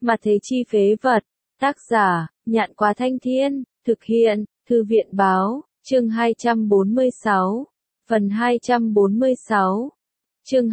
Mà thế chi phế vật. Tác giả, Nhạn Quá Thanh Thiên, thực hiện, Thư viện Báo, chương 246, phần 246, chương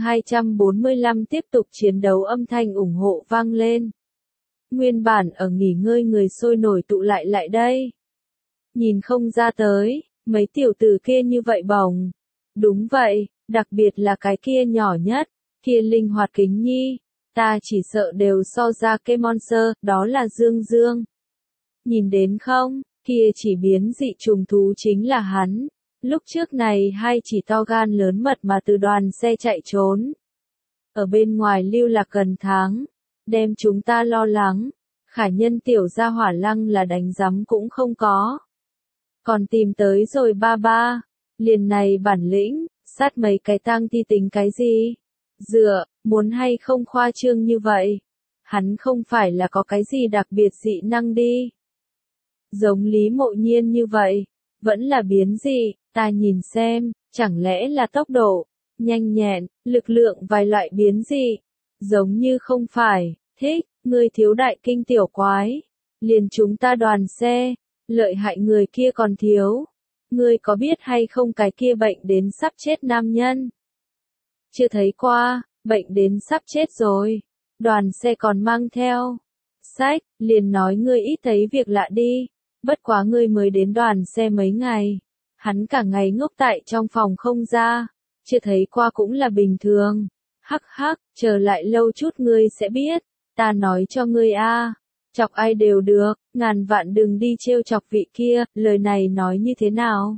245 tiếp tục chiến đấu âm thanh ủng hộ vang lên. Nguyên bản ở nghỉ ngơi người sôi nổi tụ lại đây. Nhìn không ra tới, mấy tiểu tử kia như vậy bồng. Đúng vậy, đặc biệt là cái kia nhỏ nhất, kia linh hoạt kính nhi. Ta chỉ sợ đều so ra cái monster, đó là Dương Dương. Nhìn đến không, kia chỉ biến dị trùng thú chính là hắn. Lúc trước này hai chỉ to gan lớn mật mà từ đoàn xe chạy trốn. Ở bên ngoài lưu lạc gần tháng, đem chúng ta lo lắng. Khải Nhân tiểu gia hỏa lăng là đánh rắm cũng không có. Còn tìm tới rồi ba, liền này bản lĩnh, sát mấy cái tang thi tính cái gì? Dựa, muốn hay không khoa trương như vậy? Hắn không phải là có cái gì đặc biệt dị năng đi. Giống Lý Mộ Nhiên như vậy, vẫn là biến dị, ta nhìn xem, chẳng lẽ là tốc độ, nhanh nhẹn, lực lượng vài loại biến dị. Giống như không phải, thích, ngươi thiếu đại kinh tiểu quái. Liền chúng ta đoàn xe, lợi hại người kia còn thiếu. Ngươi có biết hay không cái kia bệnh đến sắp chết nam nhân? Chưa thấy qua, bệnh đến sắp chết rồi. Đoàn xe còn mang theo sách, liền nói ngươi ít thấy việc lạ đi. Bất quá ngươi mới đến đoàn xe mấy ngày. Hắn cả ngày ngốc tại trong phòng không ra. Chưa thấy qua cũng là bình thường. Hắc hắc, chờ lại lâu chút ngươi sẽ biết. Ta nói cho ngươi a, chọc ai đều được, ngàn vạn đừng đi trêu chọc vị kia, lời này nói như thế nào?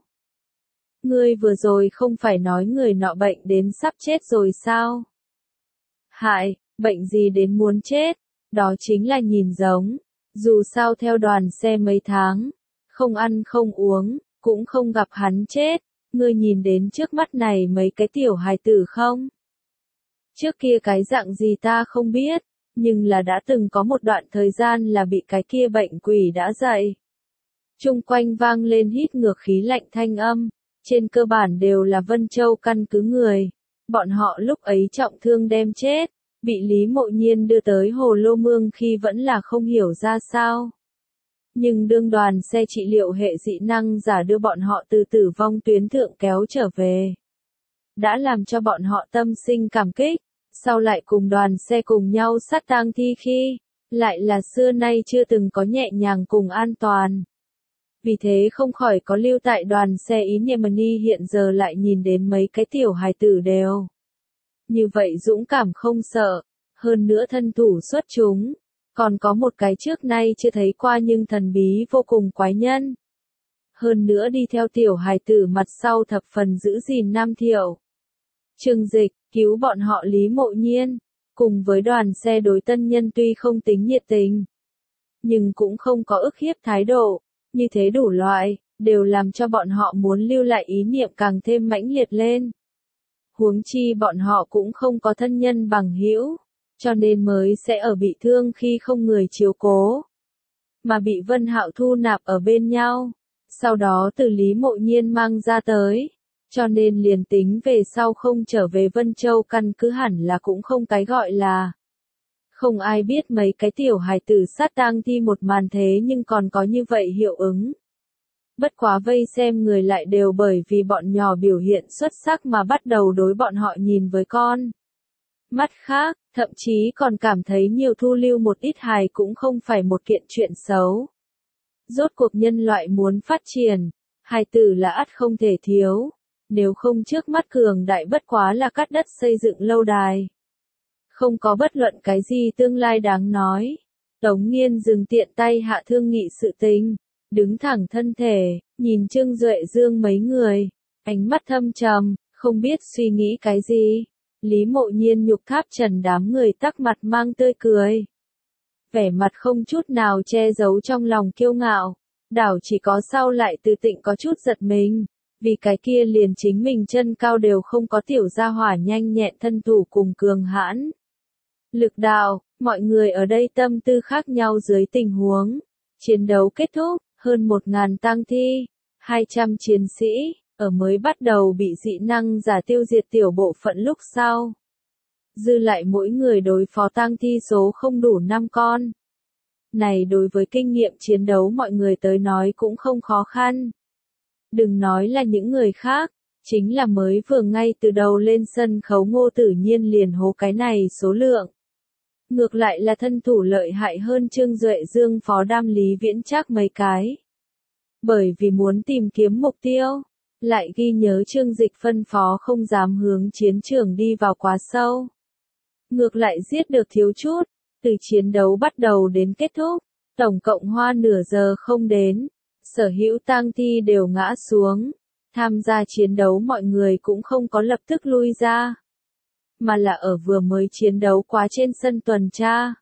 Ngươi vừa rồi không phải nói người nọ bệnh đến sắp chết rồi sao? Hại, bệnh gì đến muốn chết? Đó chính là nhìn giống. Dù sao theo đoàn xe mấy tháng, không ăn không uống, cũng không gặp hắn chết. Ngươi nhìn đến trước mắt này mấy cái tiểu hài tử không? Trước kia cái dạng gì ta không biết, nhưng là đã từng có một đoạn thời gian là bị cái kia bệnh quỷ đã dậy. Chung quanh vang lên hít ngược khí lạnh thanh âm, trên cơ bản đều là Vân Châu căn cứ người. Bọn họ lúc ấy trọng thương đem chết, bị Lý Mộ Nhiên đưa tới Hồ Lô Mương khi vẫn là không hiểu ra sao. Nhưng đương đoàn xe trị liệu hệ dị năng giả đưa bọn họ từ tử vong tuyến thượng kéo trở về. Đã làm cho bọn họ tâm sinh cảm kích, sau lại cùng đoàn xe cùng nhau sát tang thi khi, lại là xưa nay chưa từng có nhẹ nhàng cùng an toàn. Vì thế không khỏi có lưu tại đoàn xe ý Yemeni hiện giờ lại nhìn đến mấy cái tiểu hài tử đều. Như vậy dũng cảm không sợ, hơn nữa thân thủ xuất chúng, còn có một cái trước nay chưa thấy qua nhưng thần bí vô cùng quái nhân. Hơn nữa đi theo tiểu hài tử mặt sau thập phần giữ gìn Nam Thiệu. Trương Dịch, cứu bọn họ Lý Mộ Nhiên, cùng với đoàn xe đối tân nhân tuy không tính nhiệt tình, nhưng cũng không có ức hiếp thái độ, như thế đủ loại, đều làm cho bọn họ muốn lưu lại ý niệm càng thêm mãnh liệt lên. Huống chi bọn họ cũng không có thân nhân bằng hữu, cho nên mới sẽ ở bị thương khi không người chiếu cố, mà bị Vân Hạo thu nạp ở bên nhau, sau đó từ Lý Mộ Nhiên mang ra tới. Cho nên liền tính về sau không trở về Vân Châu căn cứ hẳn là cũng không cái gọi là. Không ai biết mấy cái tiểu hài tử sát tang thi một màn thế nhưng còn có như vậy hiệu ứng. Bất quá vây xem người lại đều bởi vì bọn nhỏ biểu hiện xuất sắc mà bắt đầu đối bọn họ nhìn với con mắt khác, thậm chí còn cảm thấy nhiều thu lưu một ít hài cũng không phải một kiện chuyện xấu. Rốt cuộc nhân loại muốn phát triển, hài tử là ắt không thể thiếu. Nếu không trước mắt cường đại bất quá là cắt đất xây dựng lâu đài. Không có bất luận cái gì tương lai đáng nói. Tống Nghiên dừng tiện tay hạ thương nghị sự tình, đứng thẳng thân thể, nhìn Trương Duệ Dương mấy người, ánh mắt thâm trầm, không biết suy nghĩ cái gì. Lý Mộ Nhiên nhục tháp trần đám người tắc mặt mang tươi cười. Vẻ mặt không chút nào che giấu trong lòng kiêu ngạo, đảo chỉ có sau lại từ tịnh có chút giật mình. Vì cái kia liền chính mình chân cao đều không có tiểu gia hỏa nhanh nhẹn thân thủ cùng cường hãn. Lực đạo, mọi người ở đây tâm tư khác nhau dưới tình huống. Chiến đấu kết thúc, hơn 1000 tang thi, 200 chiến sĩ, ở mới bắt đầu bị dị năng giả tiêu diệt tiểu bộ phận lúc sau. Dư lại mỗi người đối phó tang thi số không đủ 5 con. Này đối với kinh nghiệm chiến đấu mọi người tới nói cũng không khó khăn. Đừng nói là những người khác, chính là mới vừa ngay từ đầu lên sân khấu Ngô Tử Nhiên liền hố cái này số lượng. Ngược lại là thân thủ lợi hại hơn Trương Duệ Dương Phó Đam Lý Viễn Trác mấy cái. Bởi vì muốn tìm kiếm mục tiêu, lại ghi nhớ Trương Dịch phân phó không dám hướng chiến trường đi vào quá sâu. Ngược lại giết được thiếu chút, từ chiến đấu bắt đầu đến kết thúc, tổng cộng hoa nửa giờ không đến, sở hữu tang thi đều ngã xuống. Tham gia chiến đấu mọi người cũng không có lập tức lui ra, mà là ở vừa mới chiến đấu quá trên sân tuần tra.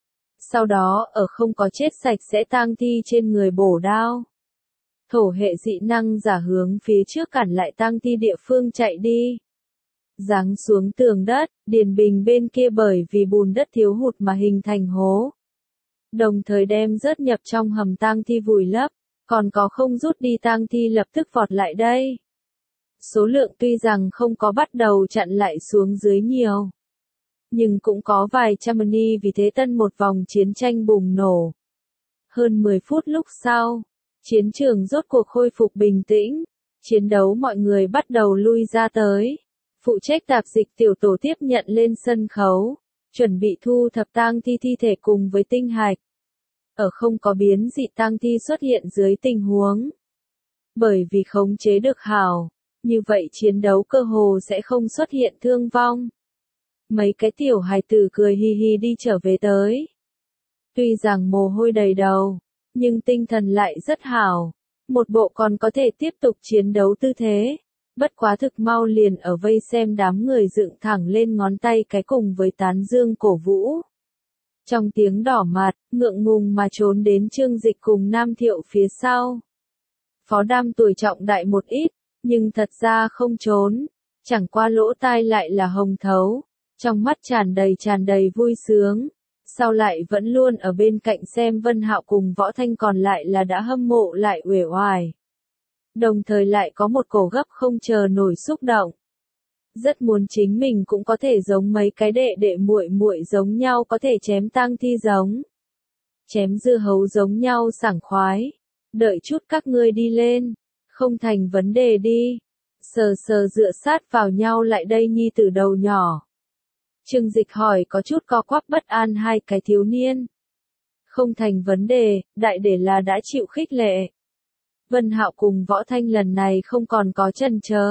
Sau đó ở không có chết sạch sẽ tang thi trên người bổ đao. Thổ hệ dị năng giả hướng phía trước cản lại tang thi địa phương chạy đi. Giáng xuống tường đất, Điền Bình bên kia bởi vì bùn đất thiếu hụt mà hình thành hố. Đồng thời đem rớt nhập trong hầm tang thi vùi lấp, còn có không rút đi tang thi lập tức vọt lại đây. Số lượng tuy rằng không có bắt đầu chặn lại xuống dưới nhiều, nhưng cũng có vài trăm ni vì thế tân một vòng chiến tranh bùng nổ. Hơn 10 phút lúc sau, chiến trường rốt cuộc khôi phục bình tĩnh, chiến đấu mọi người bắt đầu lui ra tới. Phụ trách tạp dịch tiểu tổ tiếp nhận lên sân khấu, chuẩn bị thu thập tang thi thi thể cùng với tinh hạch. Ở không có biến dị tang thi xuất hiện dưới tình huống. Bởi vì khống chế được hảo, như vậy chiến đấu cơ hồ sẽ không xuất hiện thương vong. Mấy cái tiểu hài tử cười hi hi đi trở về tới. Tuy rằng mồ hôi đầy đầu, nhưng tinh thần lại rất hảo. Một bộ còn có thể tiếp tục chiến đấu tư thế. Bất quá thực mau liền ở vây xem đám người dựng thẳng lên ngón tay cái cùng với tán dương cổ vũ. Trong tiếng đỏ mặt, ngượng ngùng mà trốn đến Trương Dịch cùng Nam Thiệu phía sau. Phó Đam tuổi trọng đại một ít, nhưng thật ra không trốn, chẳng qua lỗ tai lại là hồng thấu, trong mắt tràn đầy vui sướng. Sau lại vẫn luôn ở bên cạnh xem Vân Hạo cùng Võ Thanh còn lại là đã hâm mộ lại uể oải. Đồng thời lại có một cổ gấp không chờ nổi xúc động. Rất muốn chính mình cũng có thể giống mấy cái đệ đệ muội muội giống nhau có thể chém tang thi giống. Chém dưa hấu giống nhau sảng khoái. Đợi chút các ngươi đi lên. Không thành vấn đề đi. Sờ sờ dựa sát vào nhau lại đây nhi tử đầu nhỏ. Trương Dịch hỏi có chút co quắp bất an hai cái thiếu niên. Không thành vấn đề, đại để là đã chịu khích lệ. Vân Hạo cùng Võ Thanh lần này không còn có chần chờ.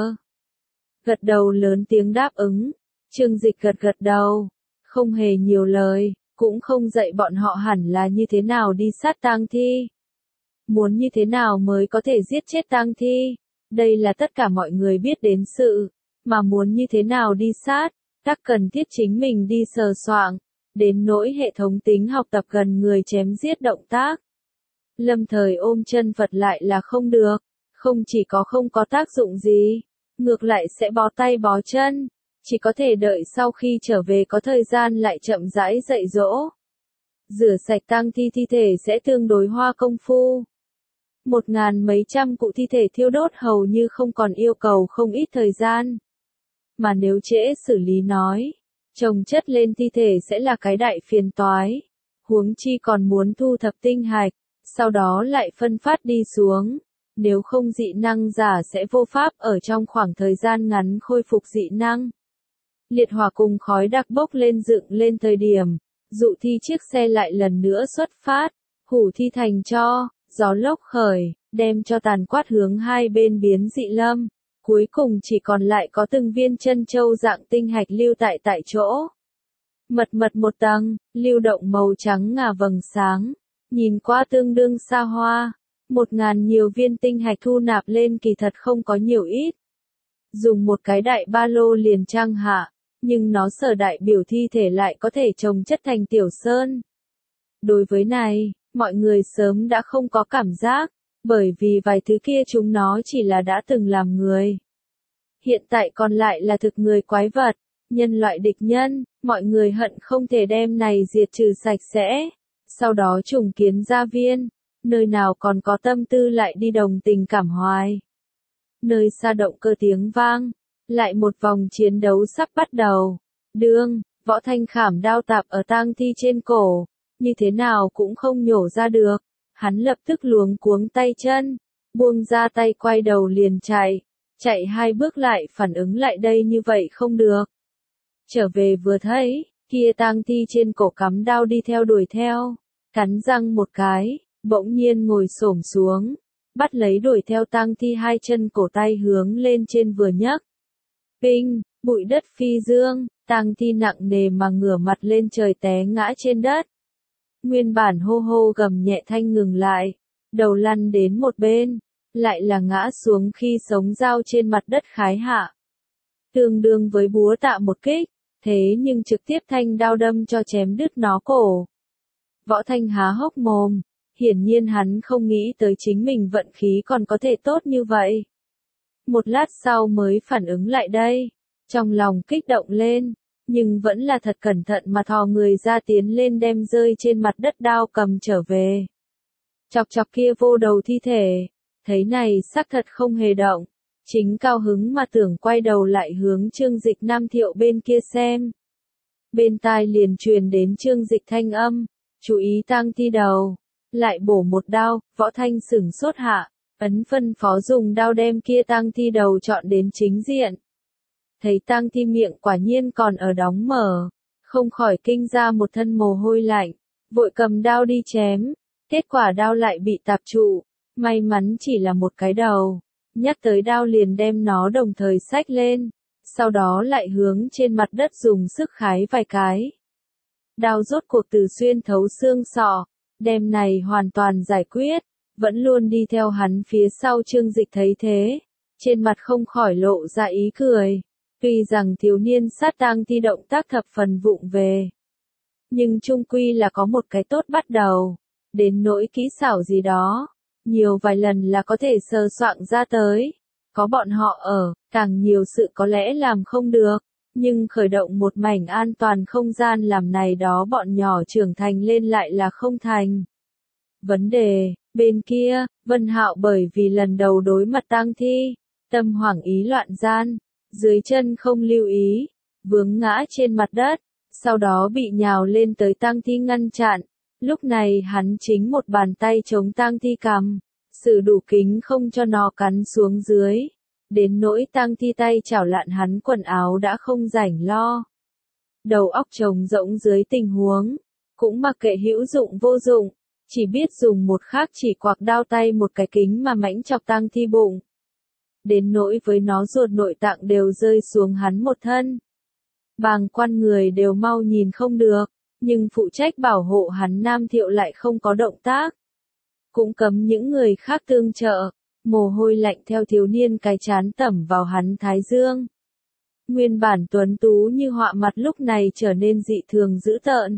Gật đầu lớn tiếng đáp ứng. Trương Dịch gật gật đầu. Không hề nhiều lời, cũng không dạy bọn họ hẳn là như thế nào đi sát tang thi. Muốn như thế nào mới có thể giết chết tang thi. Đây là tất cả mọi người biết đến sự. Mà muốn như thế nào đi sát, các cần thiết chính mình đi sờ soạng. Đến nỗi hệ thống tính học tập gần người chém giết động tác. Lâm thời ôm chân Phật lại là không được. Không chỉ có không có tác dụng gì. Ngược lại sẽ bó tay bó chân, chỉ có thể đợi sau khi trở về có thời gian lại chậm rãi dạy dỗ. Rửa sạch tang thi thi thể sẽ tương đối hoa công phu. 1000 mấy trăm cụ thi thể thiêu đốt hầu như không còn yêu cầu không ít thời gian. Mà nếu trễ xử lý nói, chồng chất lên thi thể sẽ là cái đại phiền toái. Huống chi còn muốn thu thập tinh hạch, sau đó lại phân phát đi xuống. Nếu không dị năng giả sẽ vô pháp ở trong khoảng thời gian ngắn khôi phục dị năng. Liệt hỏa cùng khói đặc bốc lên dựng lên thời điểm, dụ thi chiếc xe lại lần nữa xuất phát, hủ thi thành tro, gió lốc khởi, đem cho tàn quát hướng hai bên biến dị lâm. Cuối cùng chỉ còn lại có từng viên chân châu dạng tinh hạch lưu tại chỗ. Mật một tầng, lưu động màu trắng ngà vầng sáng, nhìn qua tương đương xa hoa. 1000 nhiều viên tinh hạch thu nạp lên kỳ thật không có nhiều ít. Dùng một cái đại ba lô liền trang hạ, nhưng nó sở đại biểu thi thể lại có thể chồng chất thành tiểu sơn. Đối với này, mọi người sớm đã không có cảm giác, bởi vì vài thứ kia chúng nó chỉ là đã từng làm người. Hiện tại còn lại là thực người quái vật, nhân loại địch nhân, mọi người hận không thể đem này diệt trừ sạch sẽ, sau đó trùng kiến gia viên. Nơi nào còn có tâm tư lại đi đồng tình cảm hoài. Nơi xa động cơ tiếng vang, lại một vòng chiến đấu sắp bắt đầu. Đương, Võ Thanh khảm đao tạp ở tang thi trên cổ, như thế nào cũng không nhổ ra được. Hắn lập tức luống cuống tay chân, buông ra tay quay đầu liền chạy. Chạy 2 bước lại phản ứng lại đây như vậy không được. Trở về vừa thấy, kia tang thi trên cổ cắm đao đi theo đuổi theo. Cắn răng một cái, bỗng nhiên ngồi xổm xuống, bắt lấy đuổi theo tang thi 2 chân cổ tay hướng lên trên vừa nhấc. Pinh, bụi đất phi dương, tang thi nặng nề mà ngửa mặt lên trời té ngã trên đất. Nguyên bản hô hô gầm nhẹ thanh ngừng lại, đầu lăn đến một bên, lại là ngã xuống khi sống dao trên mặt đất khái hạ. Tương đương với búa tạ một kích, thế nhưng trực tiếp thanh đao đâm cho chém đứt nó cổ. Võ Thanh há hốc mồm, hiển nhiên hắn không nghĩ tới chính mình vận khí còn có thể tốt như vậy. Một lát sau mới phản ứng lại đây, trong lòng kích động lên, nhưng vẫn là thật cẩn thận mà thò người ra tiến lên đem rơi trên mặt đất đao cầm trở về. Chọc chọc kia vô đầu thi thể, thấy này xác thật không hề động, chính cao hứng mà tưởng quay đầu lại hướng Trương Dịch Nam Thiệu bên kia xem. Bên tai liền truyền đến Trương Dịch thanh âm, chú ý tang thi đầu, lại bổ một đao. Võ Thanh sửng sốt hạ, ấn phân phó dùng đao đem kia tang thi đầu chọn đến chính diện. Thấy tang thi miệng quả nhiên còn ở đóng mở, không khỏi kinh ra một thân mồ hôi lạnh, vội cầm đao đi chém, kết quả đao lại bị tạp trụ, may mắn chỉ là một cái đầu, nhắc tới đao liền đem nó đồng thời xách lên, sau đó lại hướng trên mặt đất dùng sức khái vài cái. Đao rốt cuộc từ xuyên thấu xương sọ, đem này hoàn toàn giải quyết, vẫn luôn đi theo hắn phía sau Trương Dịch thấy thế, trên mặt không khỏi lộ ra ý cười. Tuy rằng thiếu niên sát tang thi động tác thập phần vụng về, nhưng chung quy là có một cái tốt bắt đầu, đến nỗi kỹ xảo gì đó, nhiều vài lần là có thể sơ soạn ra tới. Có bọn họ ở, càng nhiều sự có lẽ làm không được, nhưng khởi động một mảnh an toàn không gian làm này đó bọn nhỏ trưởng thành lên lại là không thành. Vấn đề, bên kia, Vân Hạo bởi vì lần đầu đối mặt tang thi, tâm hoảng ý loạn gian, dưới chân không lưu ý, vướng ngã trên mặt đất, sau đó bị nhào lên tới tang thi ngăn chặn. Lúc này hắn chính một bàn tay chống tang thi cằm, sử đủ kính không cho nó cắn xuống dưới. Đến nỗi tang thi tay chảo lạn hắn quần áo đã không rảnh lo. Đầu óc trống rỗng dưới tình huống, cũng mặc kệ hữu dụng vô dụng, chỉ biết dùng một khắc chỉ quạc đao tay một cái kính mà mãnh chọc tang thi bụng. Đến nỗi với nó ruột nội tạng đều rơi xuống hắn một thân. Bàng quan người đều mau nhìn không được, nhưng phụ trách bảo hộ hắn Nam Thiệu lại không có động tác. Cũng cấm những người khác tương trợ, mồ hôi lạnh theo thiếu niên cái chán tẩm vào hắn thái dương. Nguyên bản tuấn tú như họa mặt lúc này trở nên dị thường dữ tợn.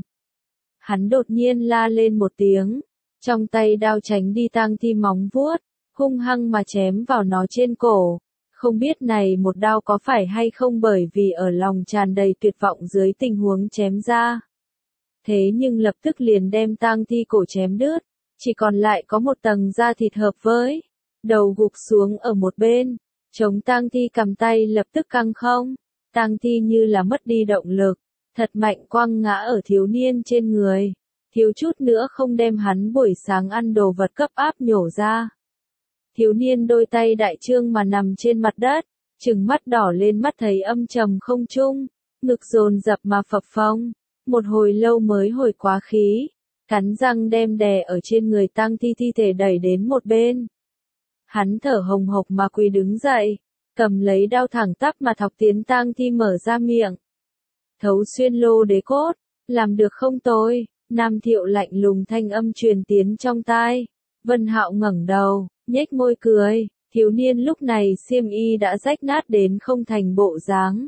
Hắn đột nhiên la lên một tiếng, trong tay đao tránh đi tang thi móng vuốt, hung hăng mà chém vào nó trên cổ. Không biết này một đao có phải hay không bởi vì ở lòng tràn đầy tuyệt vọng dưới tình huống chém ra. Thế nhưng lập tức liền đem tang thi cổ chém đứt, chỉ còn lại có một tầng da thịt hợp với, đầu gục xuống ở một bên, chống tang thi cầm tay lập tức căng không, tang thi như là mất đi động lực, thật mạnh quăng ngã ở thiếu niên trên người, thiếu chút nữa không đem hắn buổi sáng ăn đồ vật cấp áp nhổ ra. Thiếu niên đôi tay đại trương mà nằm trên mặt đất, trừng mắt đỏ lên mắt thấy âm trầm không trung, ngực dồn dập mà phập phồng, một hồi lâu mới hồi quá khí, cắn răng đem đè ở trên người tang thi thi thể đẩy đến một bên. Hắn thở hồng hộc mà quỳ đứng dậy, cầm lấy đao thẳng tắp mà thọc tiến tang thi mở ra miệng. Thấu xuyên lô đế cốt, làm được không tôi, Nam Thiệu lạnh lùng thanh âm truyền tiến trong tai. Vân Hạo ngẩng đầu, nhếch môi cười, thiếu niên lúc này xiêm y đã rách nát đến không thành bộ dáng.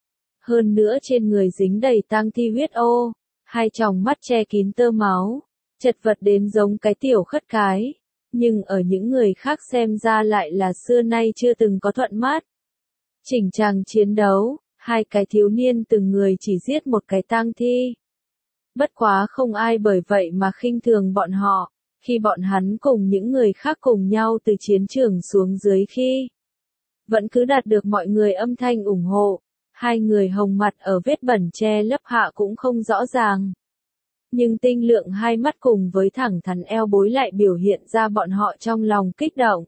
Hơn nữa trên người dính đầy tang thi huyết ô, hai tròng mắt che kín tơ máu, chật vật đến giống cái tiểu khất cái, nhưng ở những người khác xem ra lại là xưa nay chưa từng có thuận mắt. Chỉnh chàng chiến đấu, hai cái thiếu niên từng người chỉ giết một cái tang thi. Bất quá không ai bởi vậy mà khinh thường bọn họ, khi bọn hắn cùng những người khác cùng nhau từ chiến trường xuống dưới khi vẫn cứ đạt được mọi người âm thanh ủng hộ, hai người hồng mặt ở vết bẩn che lấp hạ cũng không rõ ràng. nhưng tinh lượng hai mắt cùng với thẳng thắn eo bối lại biểu hiện ra bọn họ trong lòng kích động.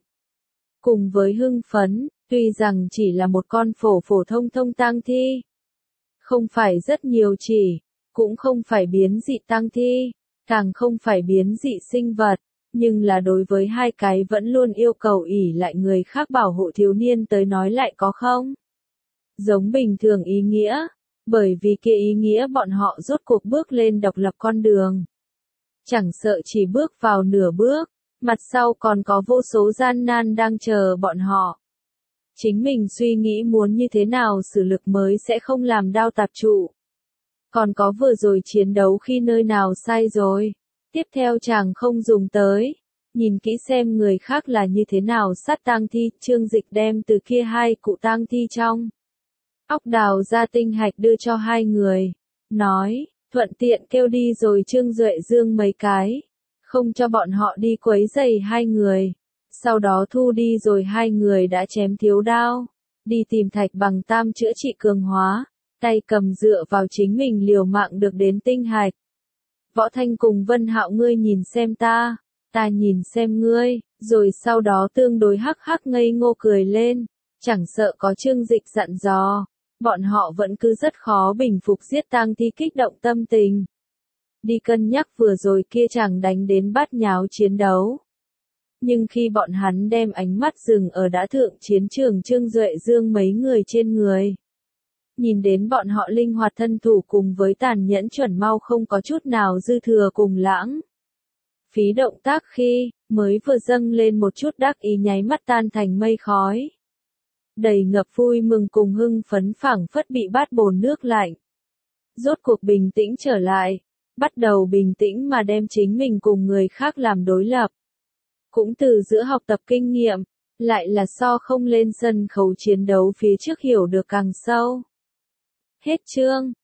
Cùng với hưng phấn, tuy rằng chỉ là một con phổ phổ thông thông tang thi. Không phải rất nhiều chỉ, cũng không phải biến dị tang thi, càng không phải biến dị sinh vật, nhưng là đối với hai cái vẫn luôn yêu cầu ỷ lại người khác bảo hộ thiếu niên tới nói lại có không? Giống bình thường ý nghĩa, bởi vì kia ý nghĩa bọn họ rốt cuộc bước lên độc lập con đường. Chẳng sợ chỉ bước vào nửa bước, mặt sau còn có vô số gian nan đang chờ bọn họ. Chính mình suy nghĩ muốn như thế nào xử lực mới sẽ không làm đau tạp trụ. Còn có vừa rồi chiến đấu khi nơi nào sai rồi. Tiếp theo chàng không dùng tới. Nhìn kỹ xem người khác là như thế nào sát tang thi. Trương Dịch đem từ kia hai cụ tang thi trong óc đào ra tinh hạch đưa cho hai người. Nói, thuận tiện kêu đi rồi Trương Duệ Dương mấy cái. Không cho bọn họ đi quấy rầy hai người. Sau đó thu đi rồi hai người đã chém thiếu đao. Đi tìm Thạch Bằng Tam chữa trị cường hóa. Tay cầm dựa vào chính mình liều mạng được đến tinh hạch. Võ Thanh cùng Vân Hạo ngươi nhìn xem ta nhìn xem ngươi, rồi sau đó tương đối hắc hắc ngây ngô cười lên, chẳng sợ có Trương Dịch dặn dò, bọn họ vẫn cứ rất khó bình phục giết tang thi kích động tâm tình. Đi cân nhắc vừa rồi kia chẳng đánh đến bát nháo chiến đấu. Nhưng khi bọn hắn đem ánh mắt dừng ở đã thượng chiến trường Trương Duệ Dương mấy người trên người. Nhìn đến bọn họ linh hoạt thân thủ cùng với tàn nhẫn chuẩn mau không có chút nào dư thừa cùng lãng. Phí động tác khi, mới vừa dâng lên một chút đắc ý nháy mắt tan thành mây khói. Đầy ngập vui mừng cùng hưng phấn phảng phất bị bát bồn nước lạnh. Rốt cuộc bình tĩnh trở lại, bắt đầu bình tĩnh mà đem chính mình cùng người khác làm đối lập. Cũng từ giữa học tập kinh nghiệm, lại là so không lên sân khấu chiến đấu phía trước hiểu được càng sâu. Hết chương.